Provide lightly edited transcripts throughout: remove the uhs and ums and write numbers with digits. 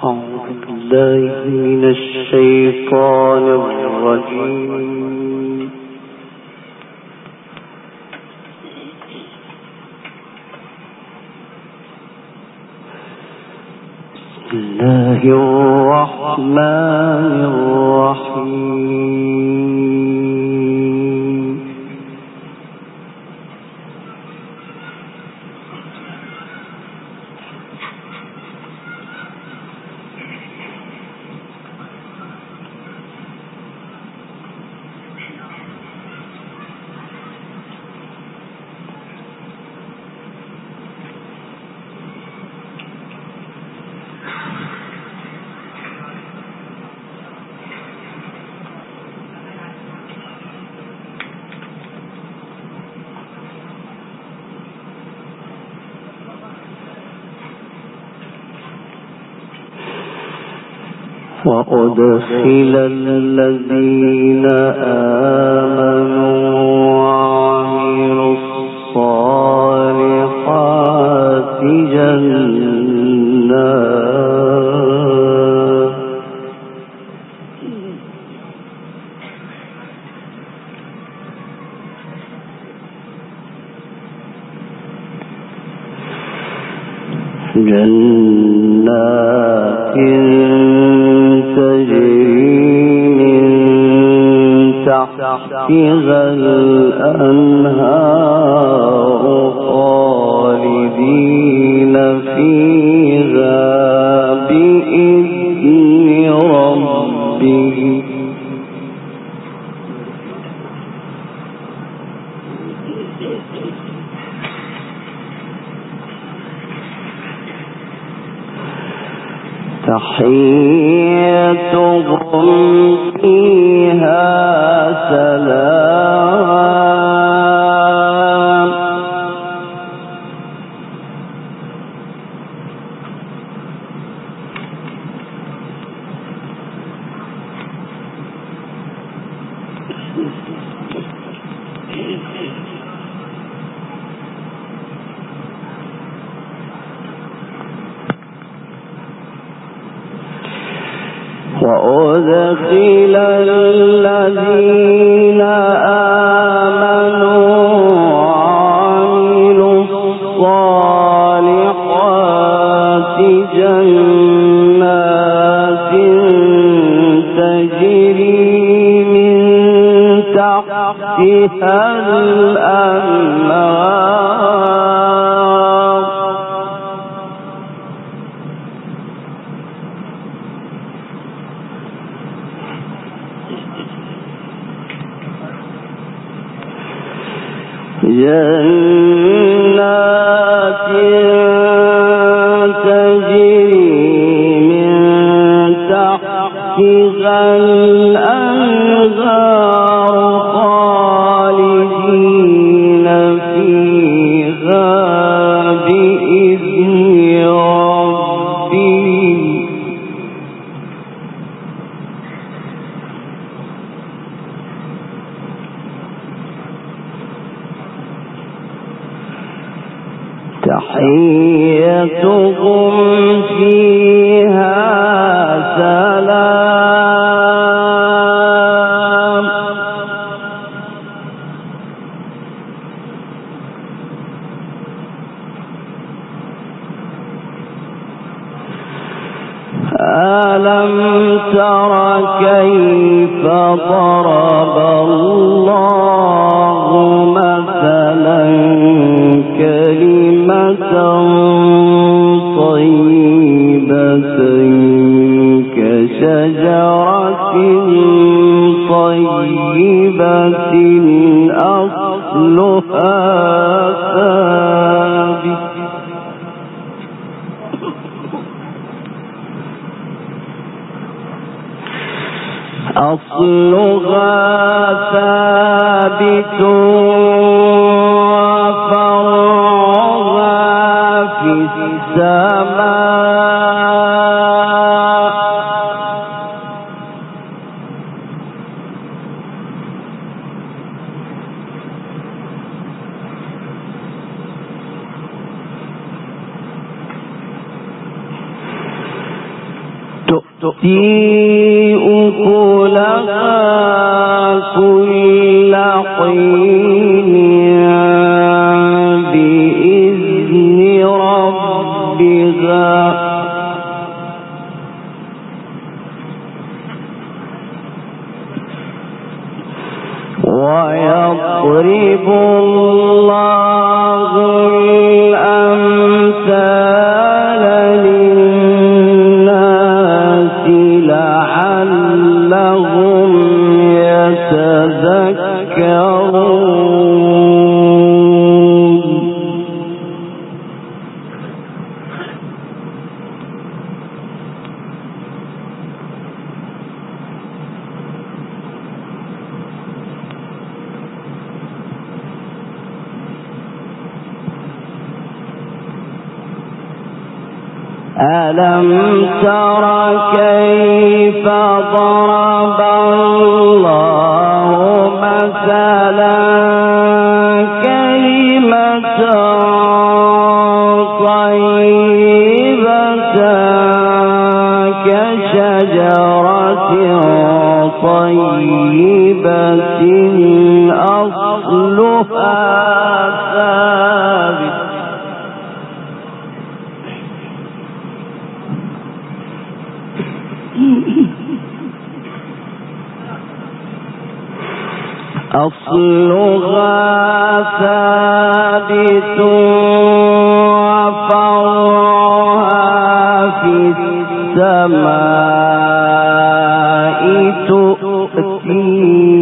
أعوذ بالله من الشيطان الرجيم. بسم الله الرحمن الرحيم. وأدخل الذين آمنوا وعملوا الصالحات جنات تحتها الأنهار خالدين فيها بإذن ربهم تحيتهم فيها سلام وأدخل الذين آمنوا وعملوا الصالحات جنات تجري من تحتها الأنهار جنات تجري من تحتها الأنهار خالدين فيها بإذن ربهم تحيتهم فيها سلام ألم تر كيف ضرب الله مثلا كلمة طيبة كشجرة طيبة أصلها ثابت وفرعها في السماء تؤتي أكلها كل حين بإذن ربها ويضرب الله الأمثال للناس لعلهم يتذكرون. ألم تر كيف ضرب الله مثلا كلمة طيبة كشجرة طيبة أصلها ثابت وفرعها في السماء تؤتي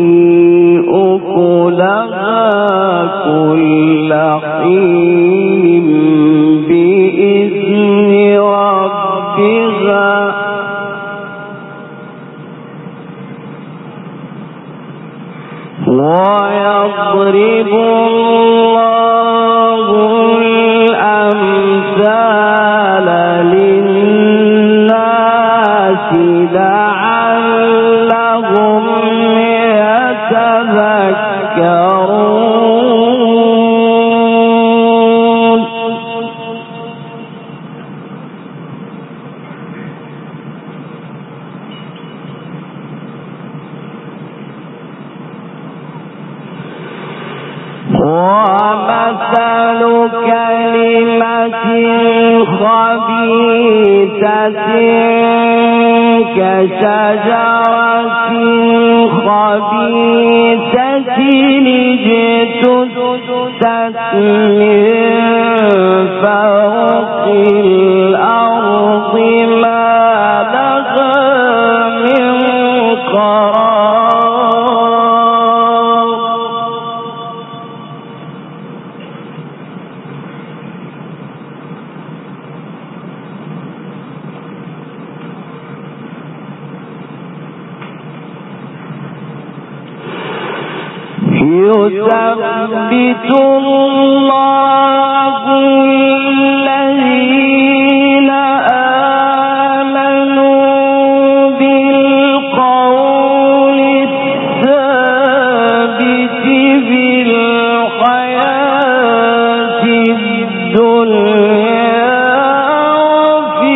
أكلها كل حين بإذن ربها ويضرب الله الأمثال للناس لعلهم يتذكرون. ومثل كلمة خبيثة كشجرة خبيثة اجتثت من فوق الأرض ما لها من قرار. يثبت الله الذين آمنوا بالقول الثابت في الحياة الدنيا وفي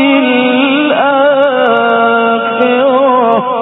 الآخرة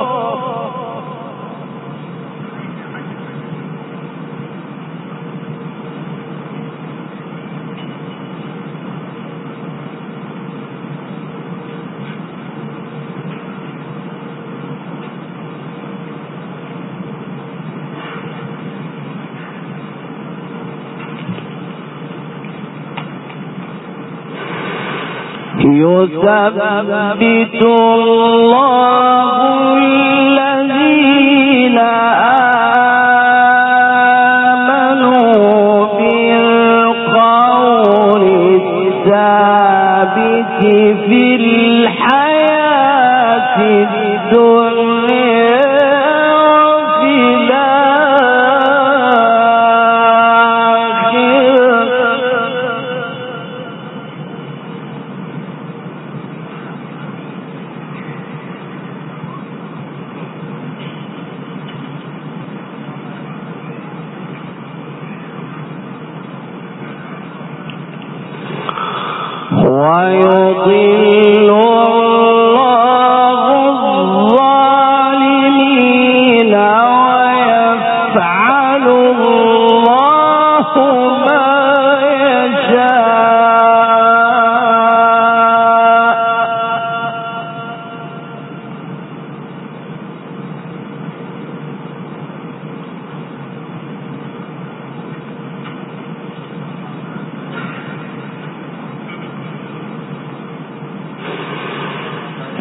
يثبت الله الذين آمنوا بالقول الثابت في الحياة الدنيا وفي ويضل الله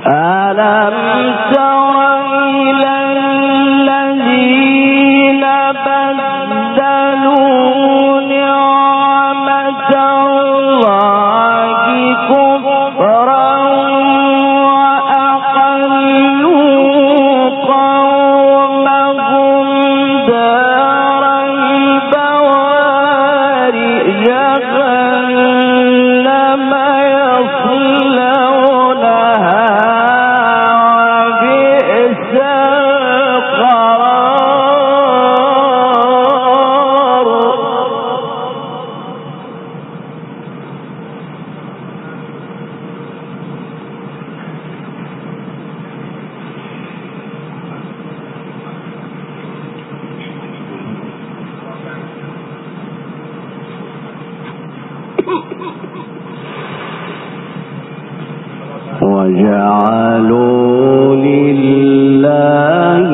ألم تر إلى الذين بدلوا نعمة الله كفرا وأحلوا قومهم دار البوار جهنم يصلونها وبئس القرار. وجعلوا لله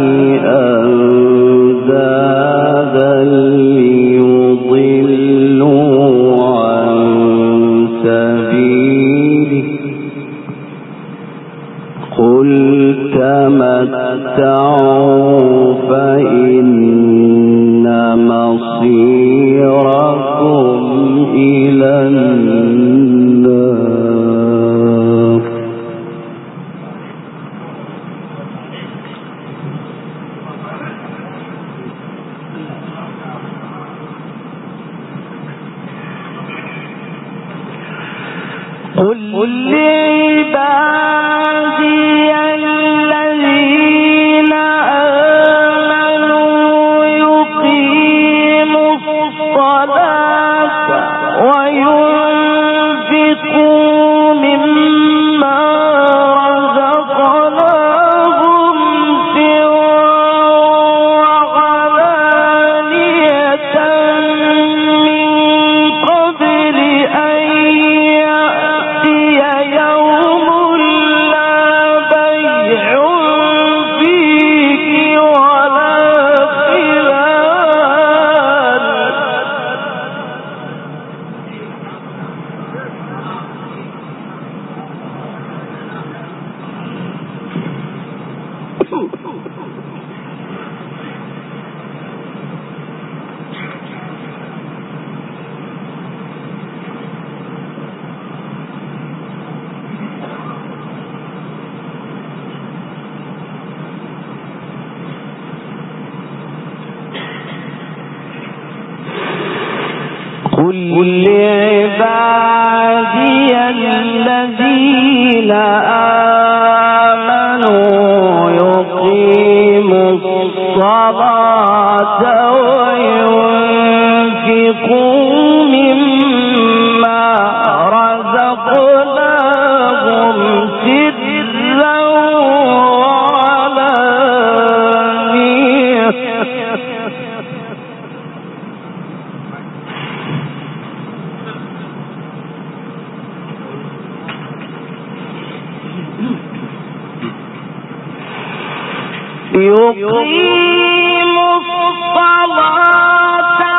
أندادا ليضلوا عن سبيله قل تمتعوا فإن مصيركم إلى النار. قل لعبادي الذين آمنوا يقيموا الصلاة وينفقوا مما رزقناهم سرا وعلانية من قبل أن يوم لا بيع فيه ولا خلال. قل لعبادي الذين آمنوا يقيموا الصلاة وينفقوا مما رزقناهم سرا وعلانية يقيموا الصلاة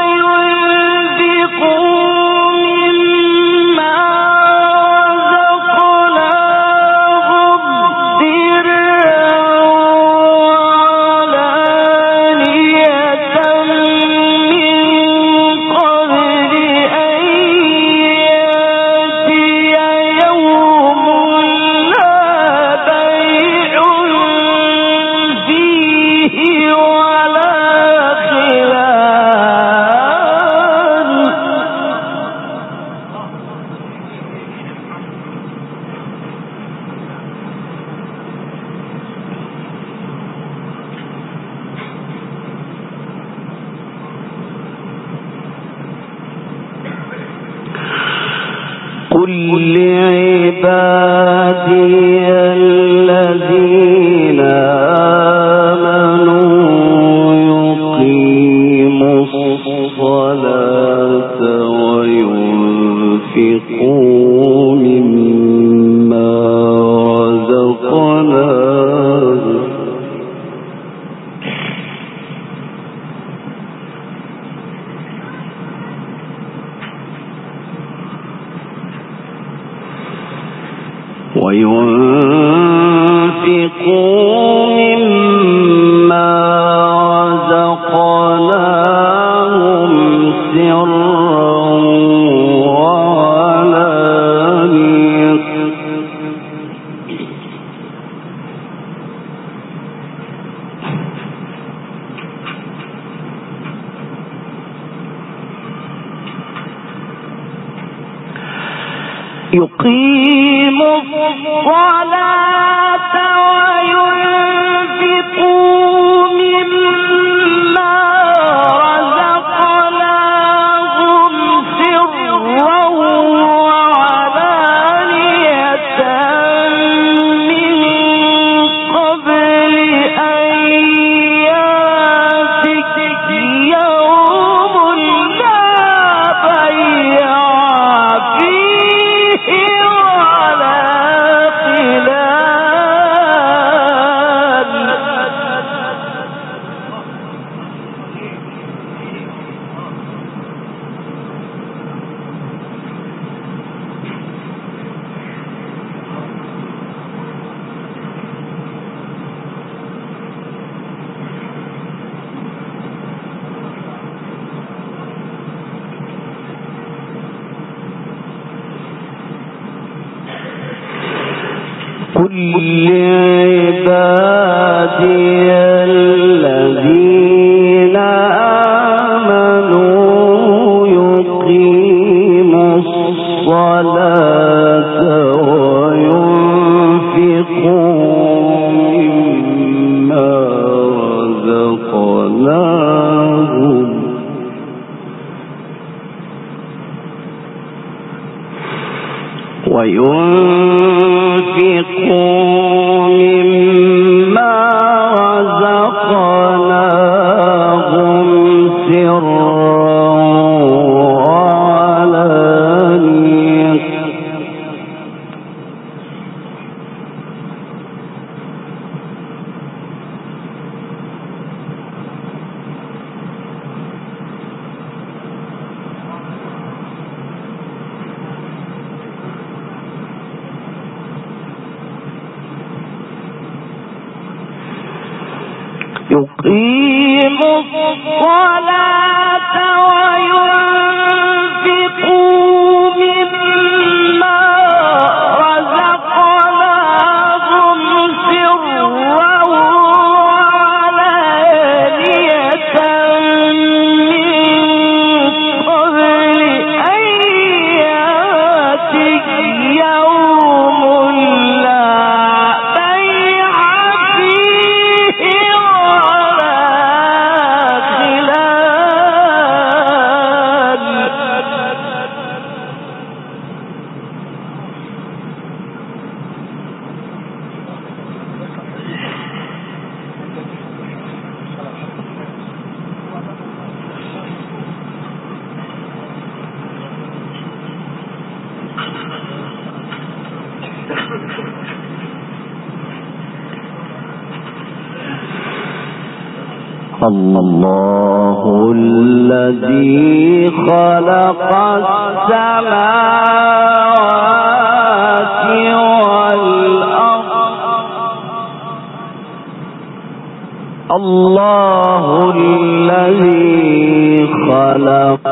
وينفقوا مما رزقناهم سرا وعلانية من قبل أن يأتي يوم لا بيع فيه ولا خلال. قل لعبادي الذين آمنوا يقيموا الصلاة وينفقوا مما رزقناهم وينفقوا يقيم الصلاة وينفقوا مما رزقناهم سرا وعلانية من قبل أن يأتي يوم لا بيع فيه ولا قل لعبادي الذين آمنوا يقيموا الصلاة وينفقوا مما رزقناهم يقيم الصلاة وينفقوا مما رزقناهم سرا وعلانية من قبل أن يأتي يوم لا بيع فيه الله الذي خلق السماوات والأرض الله الذي خلق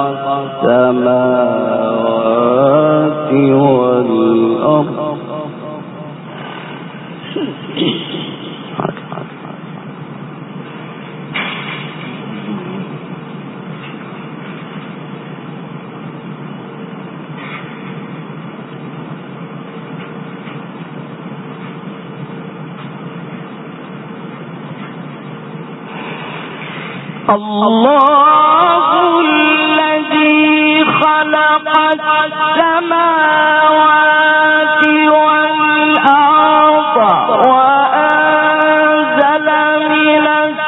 السماوات والأرض الله الذي خلق السماوات والأرض وأنزل من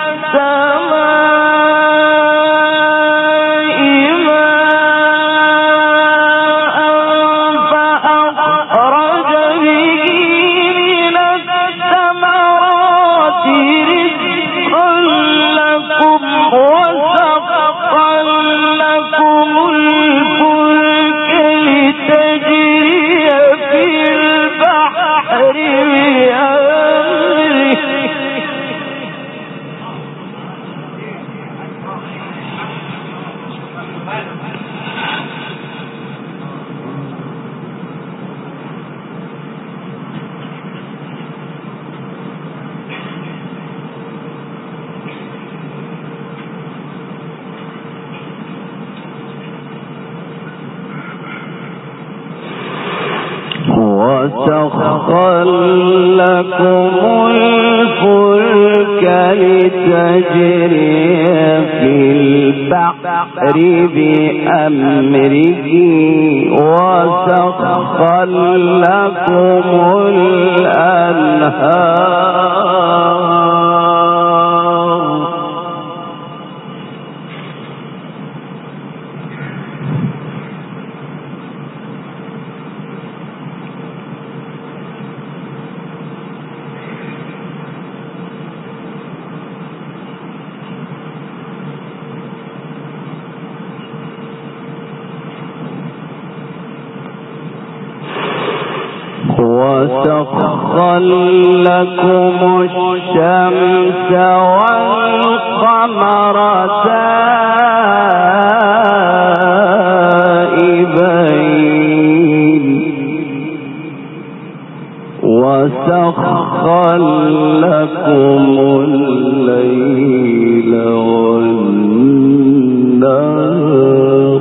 السماء ماء فأخرج به من الثمرات رزقا لكم وسخر لكم الفلك لتجري وسخر لكم الفلك لتجري في البحر بأمره وسخر لكم الأنهار وسخر لكم الشمس والقمر دائبين وسخر لكم الليل والنهار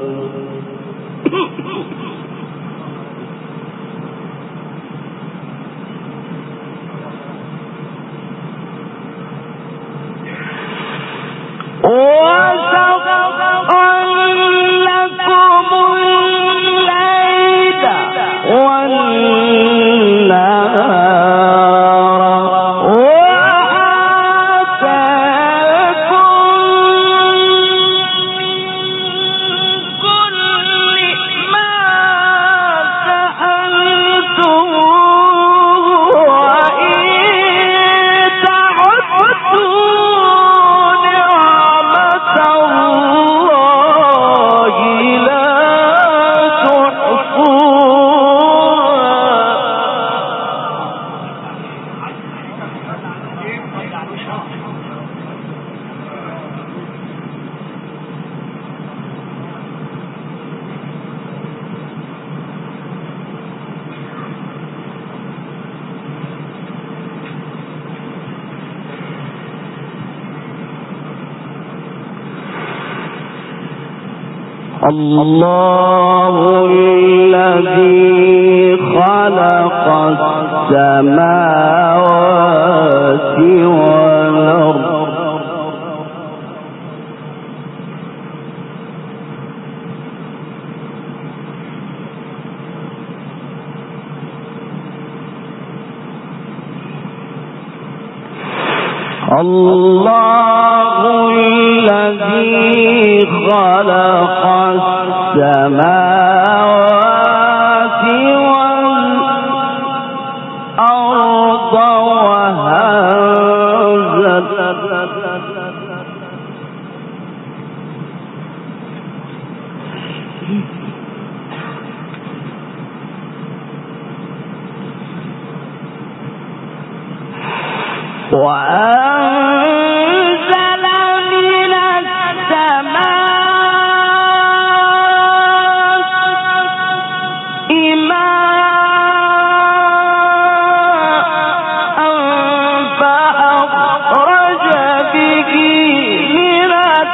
الله الذي خلق السماوات والأرض الله الذي خلق السماوات والأرض وأنزل من السماء ماء فأخرج به من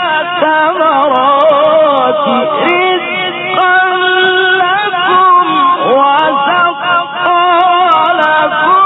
الثمرات رزقا لكم وسخر لكم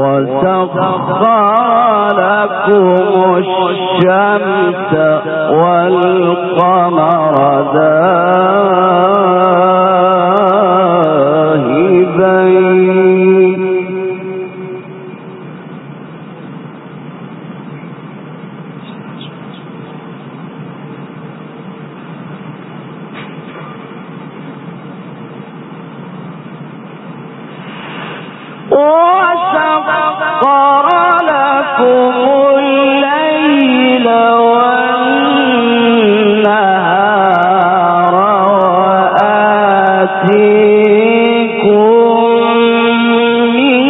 وسخر لكم الشمس والقمر داهبين وسخر لكم الليل والنهار وآتيكم من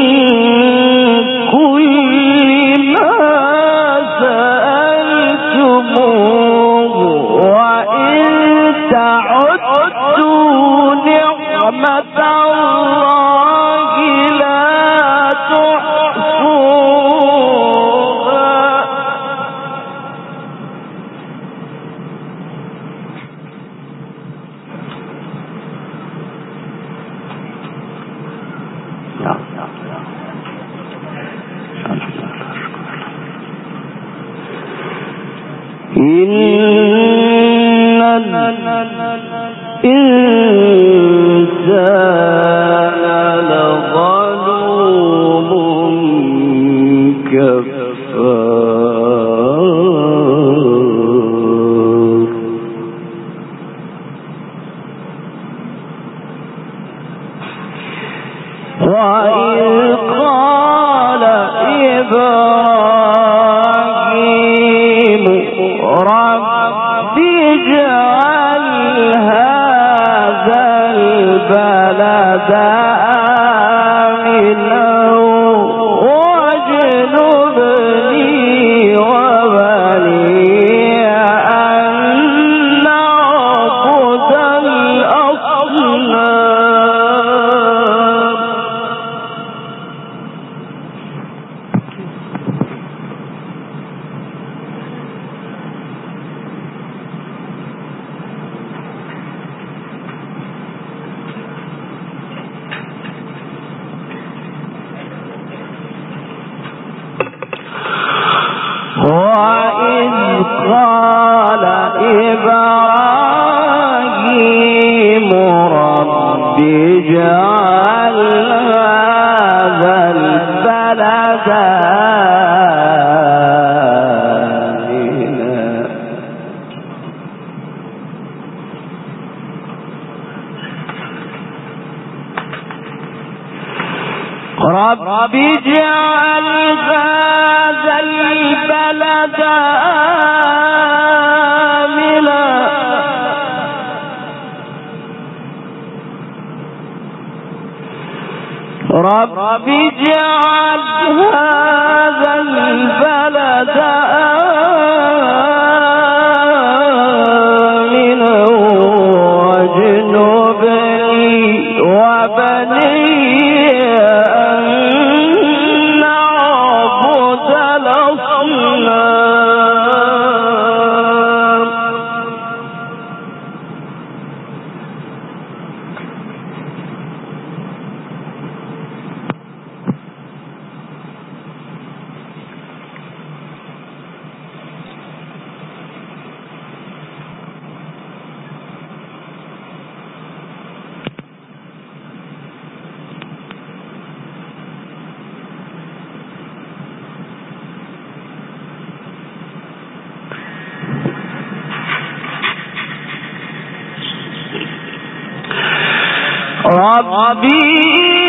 كل ما سألتموه وإن تعدوا نعمة الله لا إن الإنسان لظلوم كفار وإذ قال إبراهيم رب اجعل هذا البلد آمنا واجنبني وبني أن نعبد الأصنام وإذ قال إبراهيم رب اجعل هذا البلد آمنا رب اجعل هذا البلد آمنا رب اجعل هذا البلد آمنا واجنبني وبني أن نعبد الأصنام ربي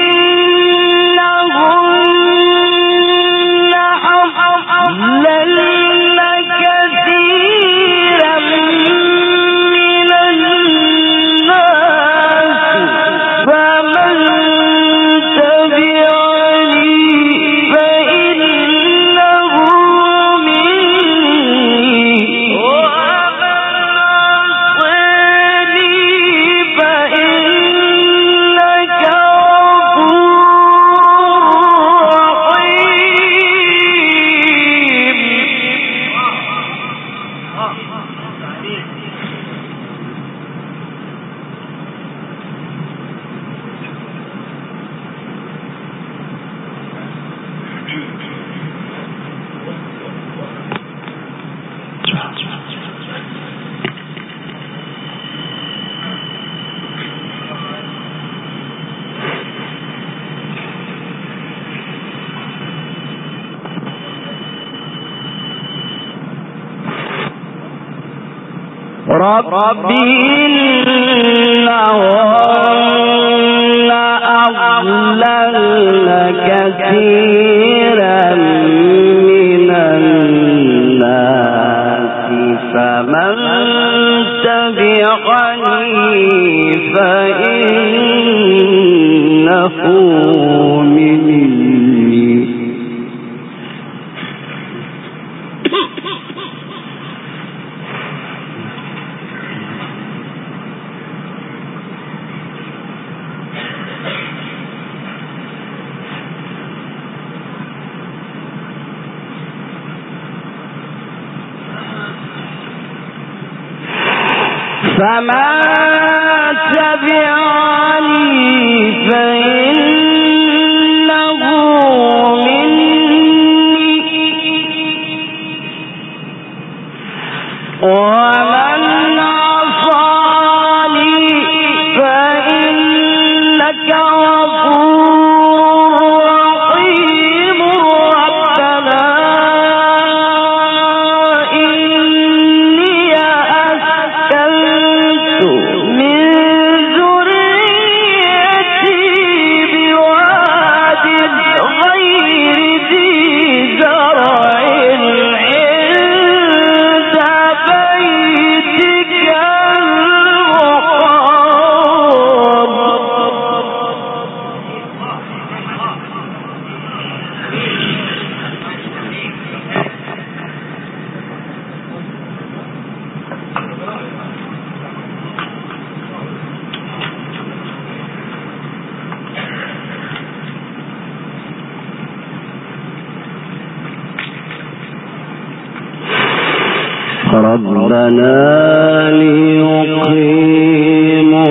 إنهن أضللن كثيرا من الناس فمن تبعني فإنه مني ومن عصاني فإنك إنهن أضللن كثيرا من الناس فمن تبعني فإنه مني فمن تبعني فإنه مني ومن عصاني فإنك غفور رحيم ربنا إني أسكنت من ذريتي بواد غير ذي زرع عند بيتك ربنا ليقيموا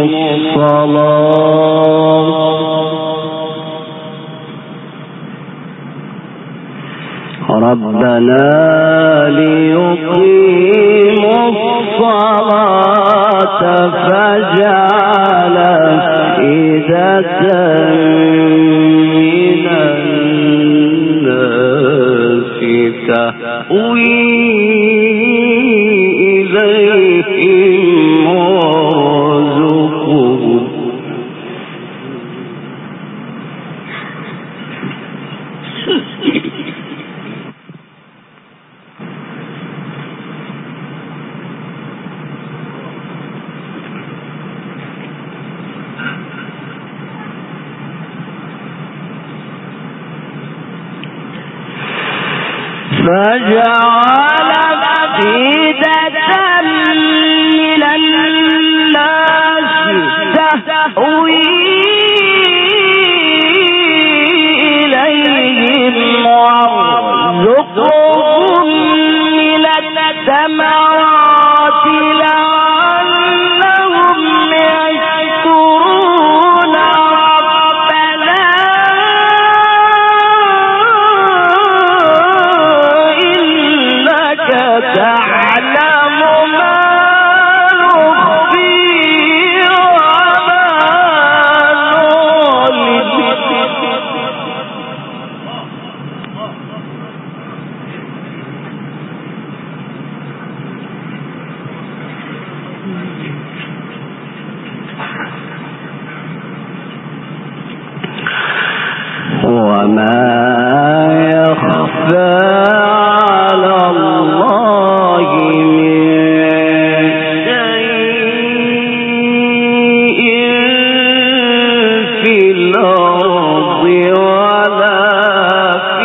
الصلاة فاجعل أفئدة من الناس تهوي إليهم وارزقهم فجعل أفئدة من الناس تهوي إليهم وارزقهم من الثمرات لعلهم يشكرون ربنا إنك تعلم ما نخفي وما نعلن وما يخفى على الله من شيء في الأرض ولا في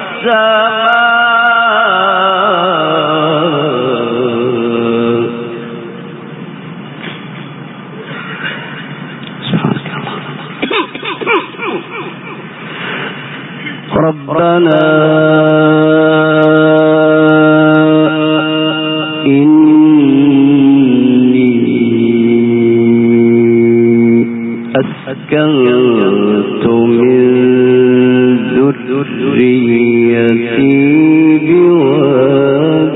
السماء. ربنا إني أسكنت من ذريتي بواد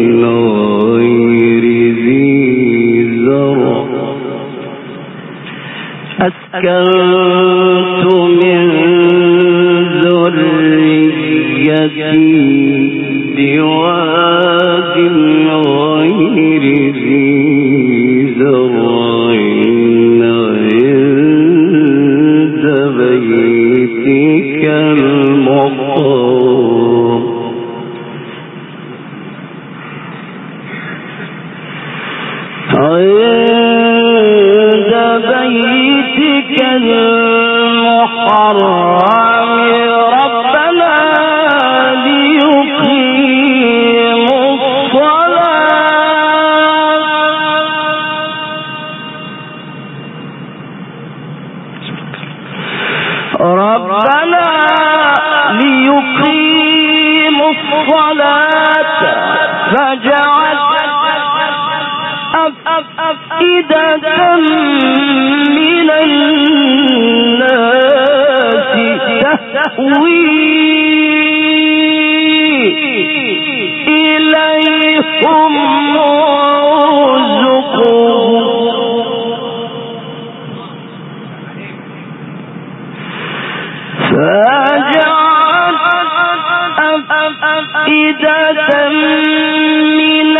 غير ذي زرع أسكنت من ذريتي بواد غير ذي الصلاة فجعل أفئدة من الناس تهوي إليهم أفئدة من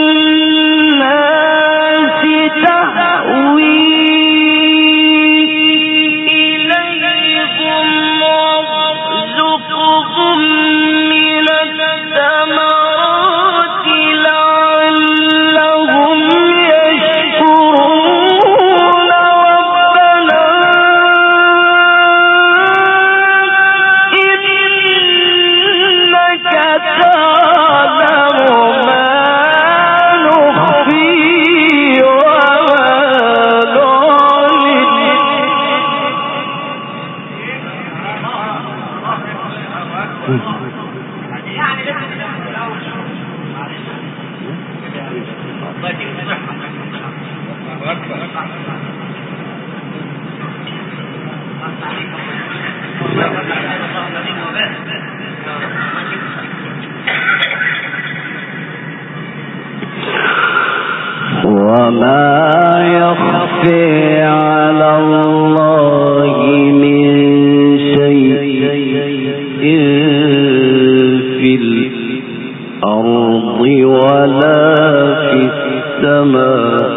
الناس تهوي إليهم وارزقهم من الثمرات لعلهم يشكرون ربنا إنك تعلم ما نخفي وما نعلن وما يخفي على الله من شيء في الأرض ولا في السماء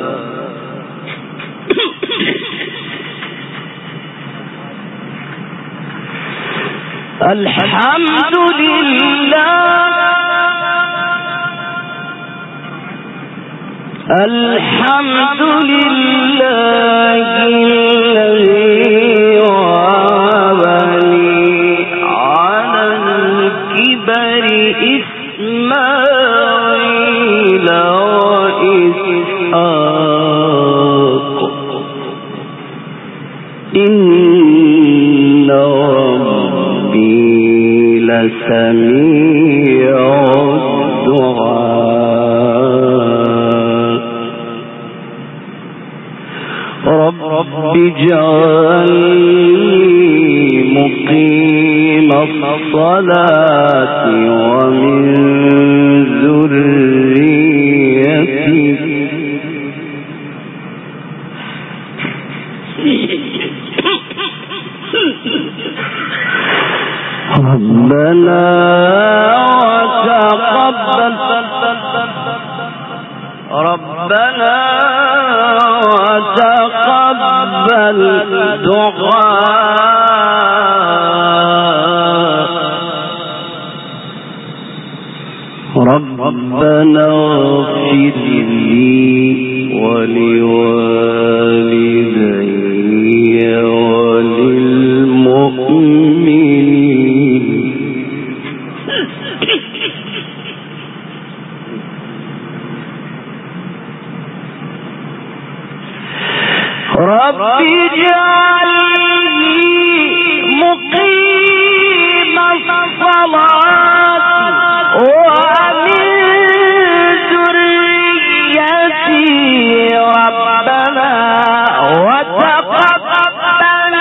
الحمد لله الحمد لله الذي وهبني على الكبر إسماعيل وإسحاق إن ربي لسميع الدعاء رب اجعلني مقيم الصلاة ومن ذريتي ربنا وتقبل دعاء ربنا اغفر لي ولوالدي وللمؤمنين رب اجعلني مقيم الصلاة ومن ذريتي ربنا وتقبل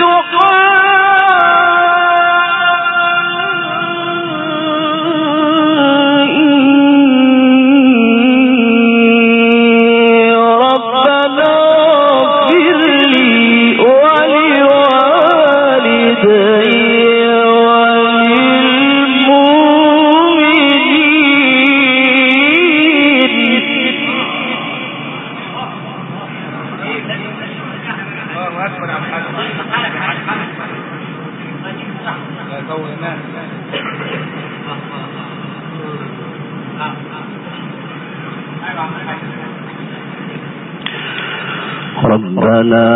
ربنا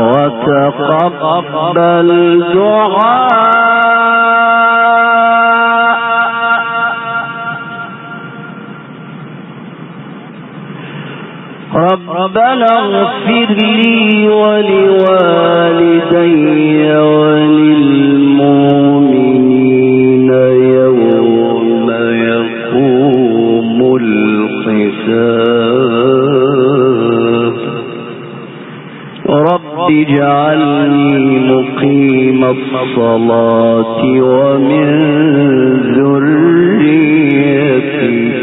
وتقبل دعاء ربنا اغفر لي ولوالدي وللمؤمنين يوم اجعلني مقيم الصلاة ومن ذريتي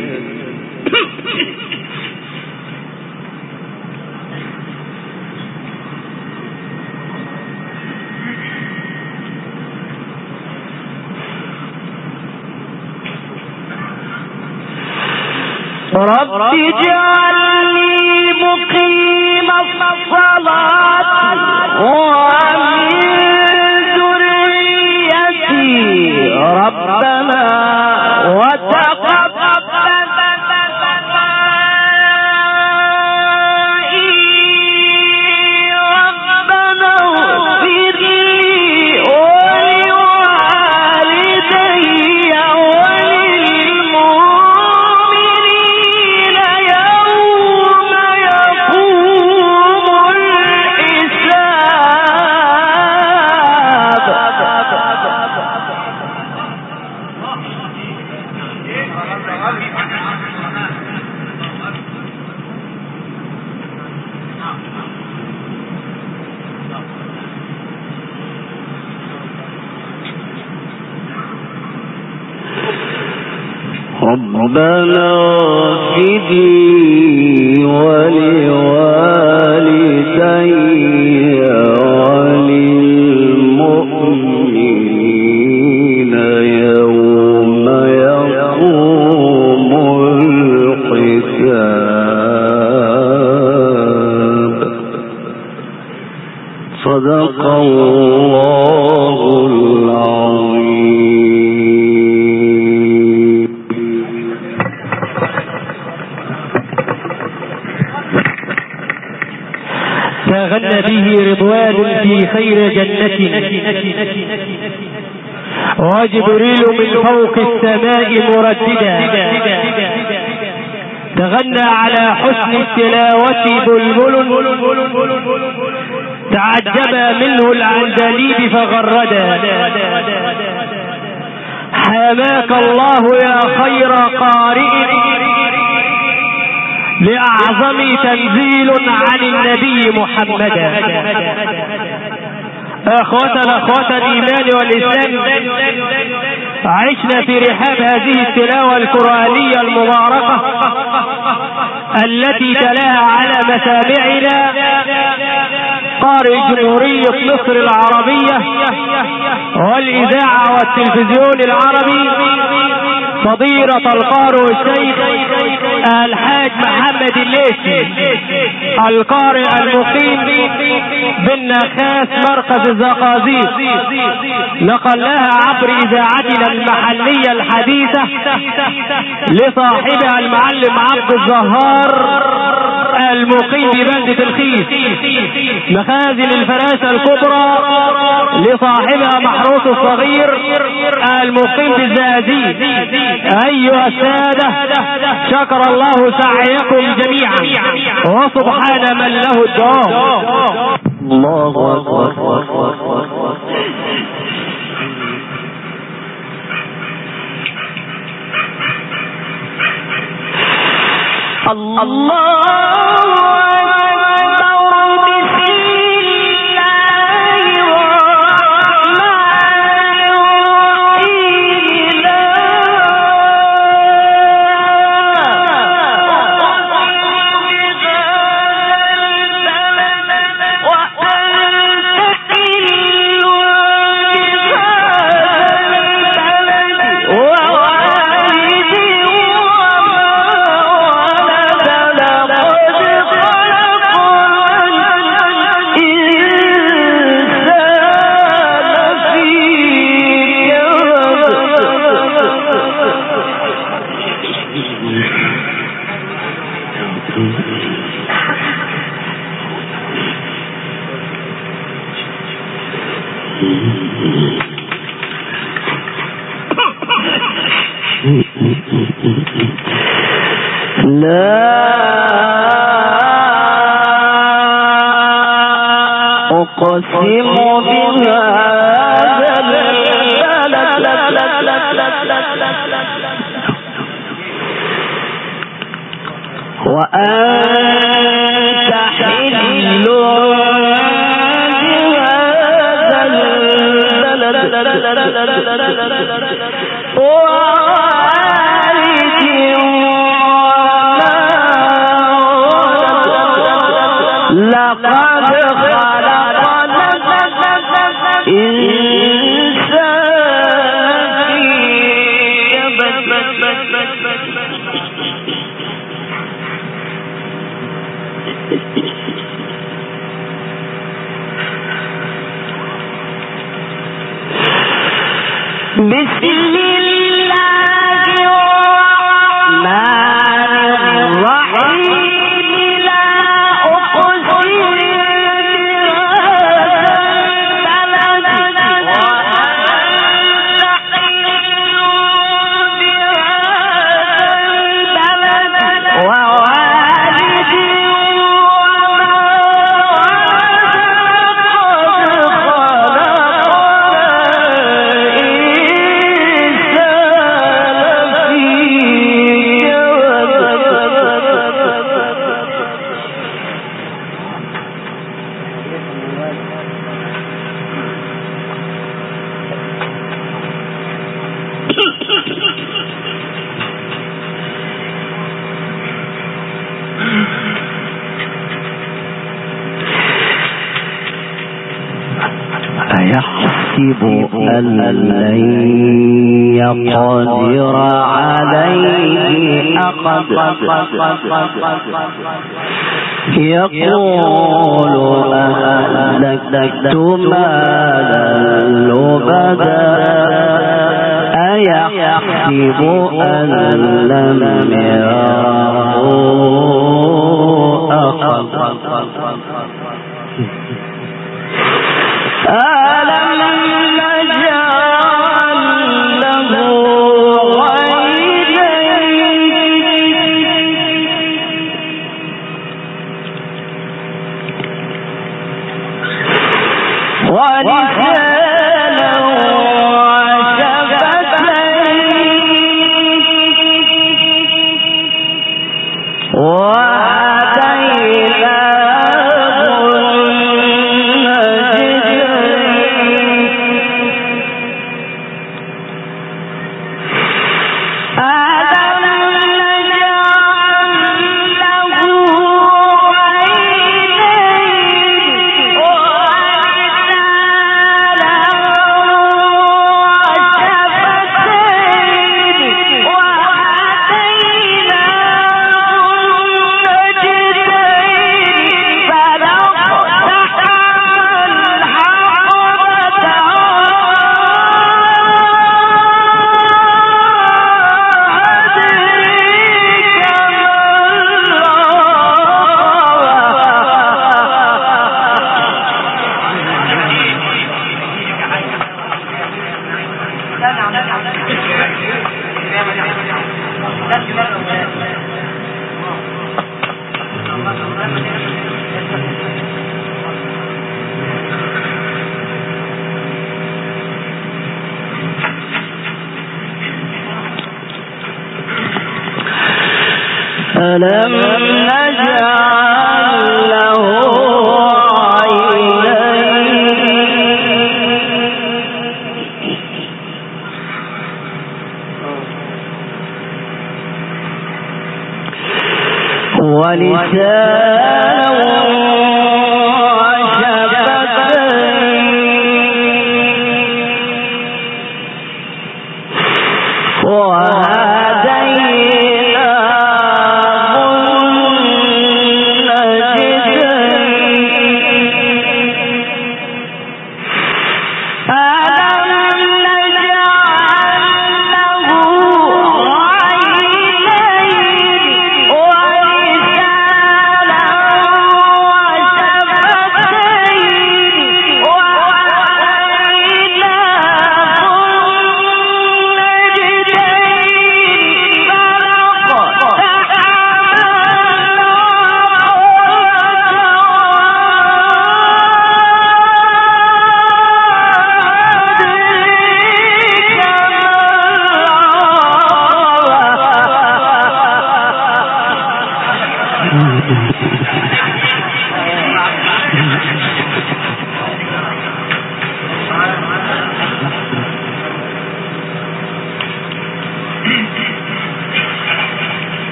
رب اجعلني مقيم الصلاة ومن ذريتي ربنا وتقبل ربنا اغفر لي ولوالدي ربنا اغفر لي ولوالدي وللمؤمنين يوم يقوم الحساب. صدق الله العظيم. تغنى به رضوان في خير جنة، وجبريل من فوق السماء مرددا. تغنى على حسن التلاوة بلبل، تعجب منه العندليب فغردا. حماك الله يا خير قارئ لأعظم تنزيل عن النبي محمدا. أخوة الإيمان والإسلام، عشنا في رحاب هذه التلاوة القرآنية المباركة التي تلاها على مسامعنا قارئ جمهورية مصر العربية والإذاعة والتلفزيون العربي، فضيلة القارئ الشيخ الحاج محمد الليثي، القارئ المقيم بالنخاس مركز الزقازيق، نقلناها عبر إذاعتنا المحلية الحديثة لصاحبها المعلم عبد الزهار المقيم ببلدة الخيس. مخازن الفراسة الكبرى لصاحبها محروس الصغير المقيم بالزقازيق. أيها السادة، شكر الله سعيكم جميعا، وسبحان من له الدوام. الله أكبر. الله لا أقسم بهذا وأنت حل أيحسب أن لن يقدر عليه أحد يقول أهلكت مالا لبدا أيحسب أن لم يره أحد ألم نجعل له عينين ولسانا وشفتين ألم نجعل له عينين ولسانا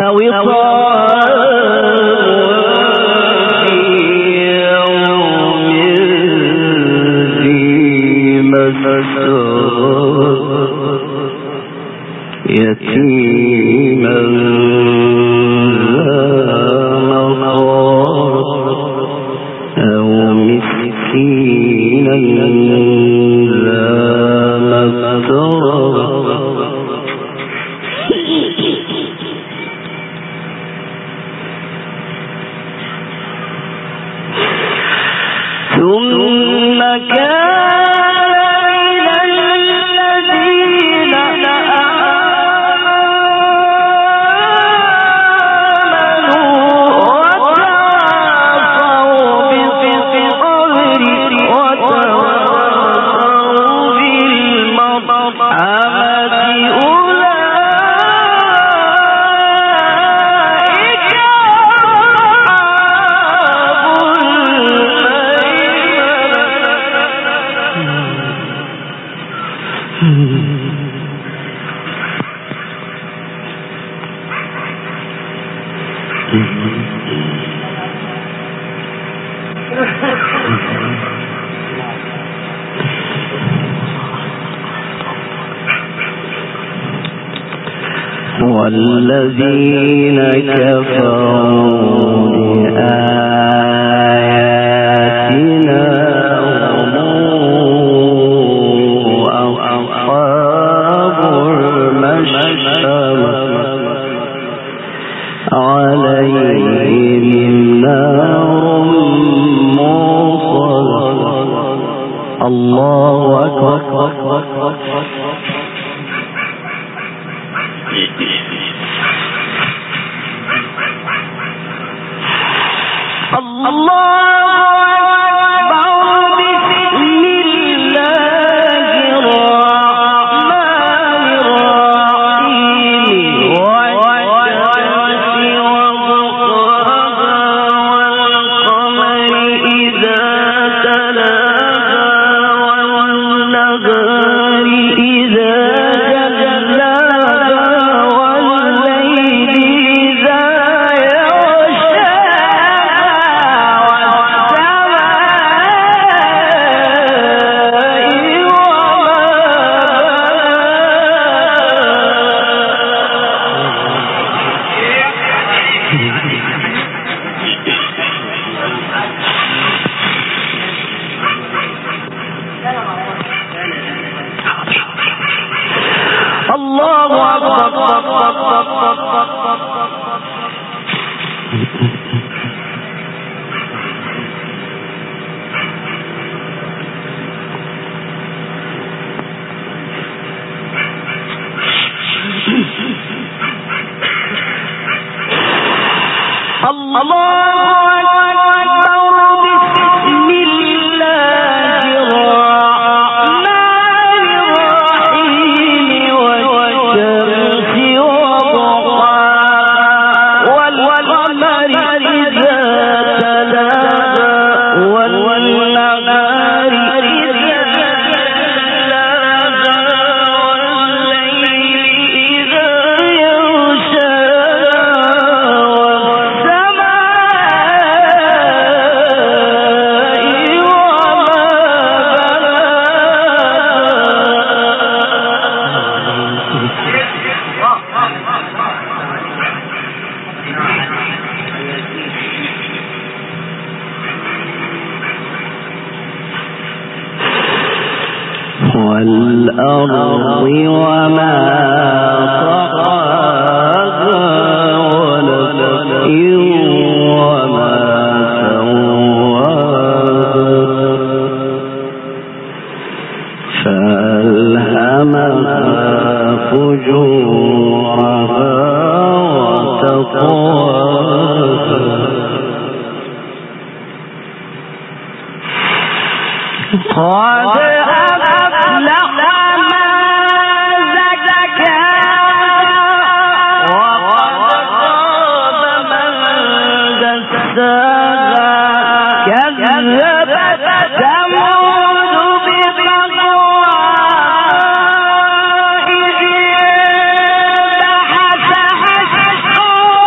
أو يتيما أو مسكينا ذا مقربة ثم كان الذين والذين كفروا بآياتنا هم أصحاب المشأمة عليهم نار موصدة. الله أكبر. والأرض وما طحاها ونفس وما سواها فألهمها فجورها وتقواها قد كذبت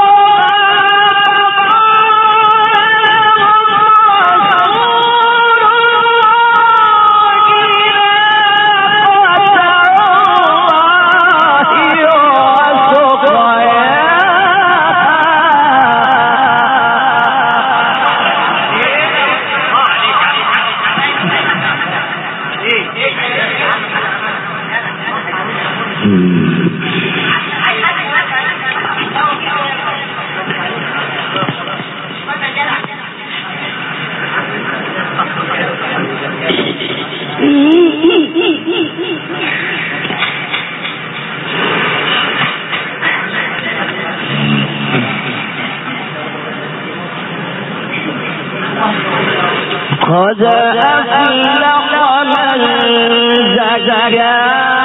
قد أفلح من زكاها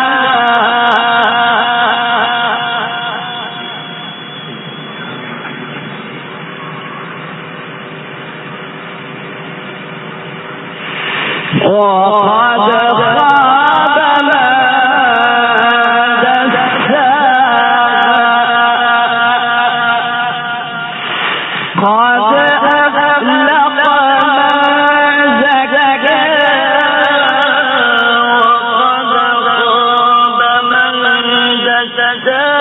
وقد خاب من دساها قد أفلح من زكاها وقد خاب من دساها